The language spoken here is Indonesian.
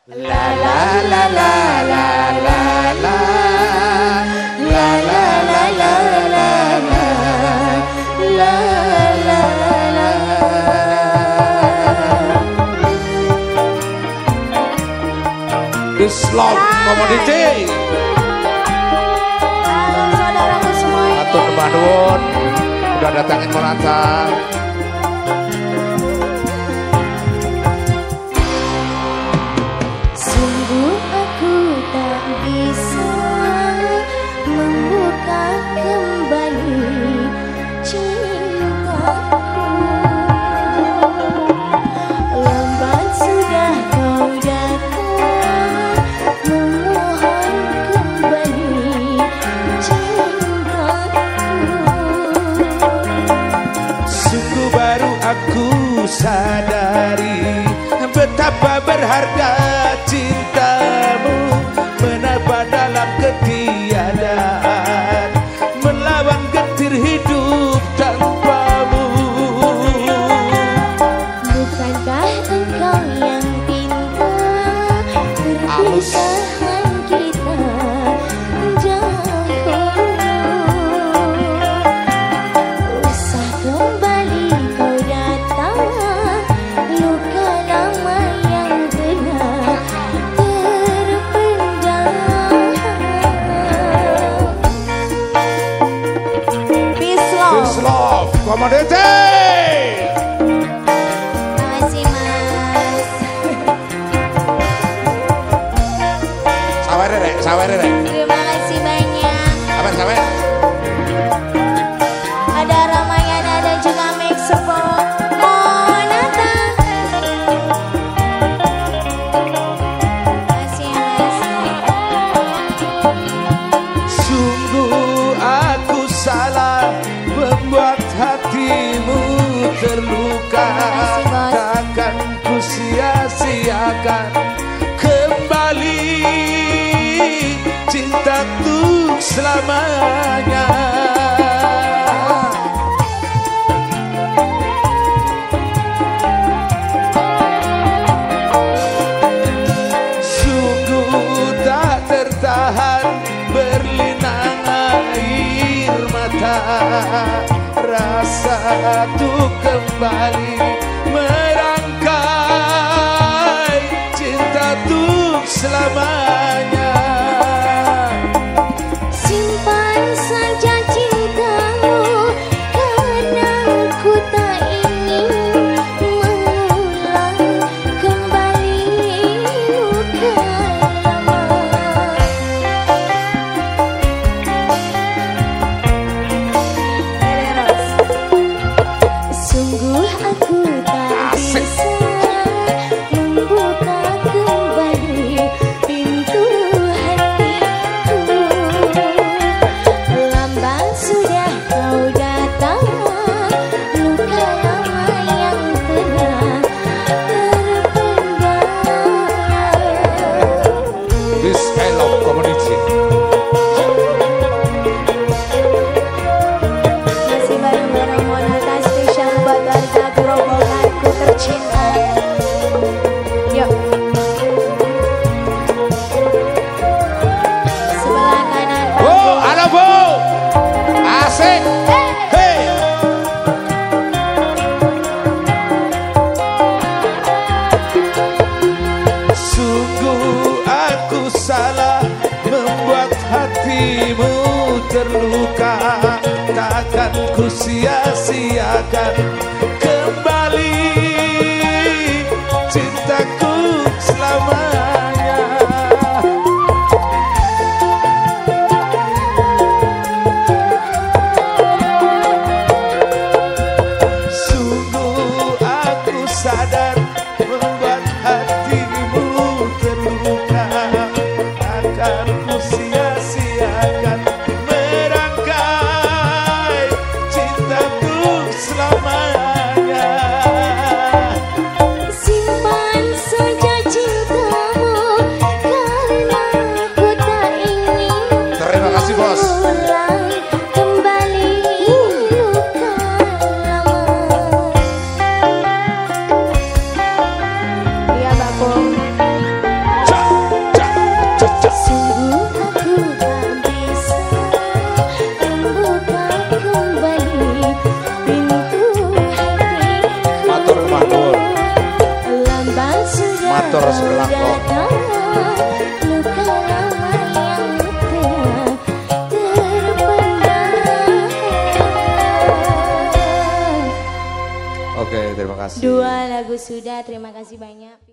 La la la la la la la la la la la la la la la. Islam Community. Halo saudaraku semuanya. Atur Bandung udah datangin Monata. Sungguh aku tak bisa membuka kembali cintaku. Lambat sudah kau datang memohon kembali cintaku. Sungguh baru aku sadari betapa berharga cintamu, menapa dalam ketiadaan melawan getir hidup tanpamu. Bukankah engkau yang pintar perpisahan kita dahulu? Usah kembali kau datang, luka lama yang telah terpendam. Peace Peace love. love community. Makasih mas. Sawer rek. Terima kasih banyak. Apa sawer? Ada Ramayana dan juga Mexpo Monata. Makasih ya mas. Sungguh aku salah membuat hatimu terluka. Makasih, Bos. Takkan ku sia-siakan kembali cintaku selamanya. Sungguh tak tertahan berlinang air mata, rasa tuh kembali merangkai cinta tuh selamanya. Simpan saja cintamu, karena ku tak ingin mengulang kembali luka lama. Sungguh aku tak bisa membuka kembali pintu hatiku. Lambat sudah kau datang, luka lama yang telah terpendam. This I love community. Masih bareng-bareng Monata spesial buat warga gerombolanku tercinta. Yuk. Sebelah kanan Bu, panggung. halo Bu. Asik. Hey. Sungguh aku salah membuat hatimu terluka. Takkan ku sia-siakan kembali cintaku selamanya. Sungguh aku sadar membuat hatimu terluka. Akan ku sia-siakan merangkai cintaku selamanya. Matur sekelako. Luka lama yang telah terpendam. Oke, terima kasih. 2 lagu sudah, terima kasih banyak.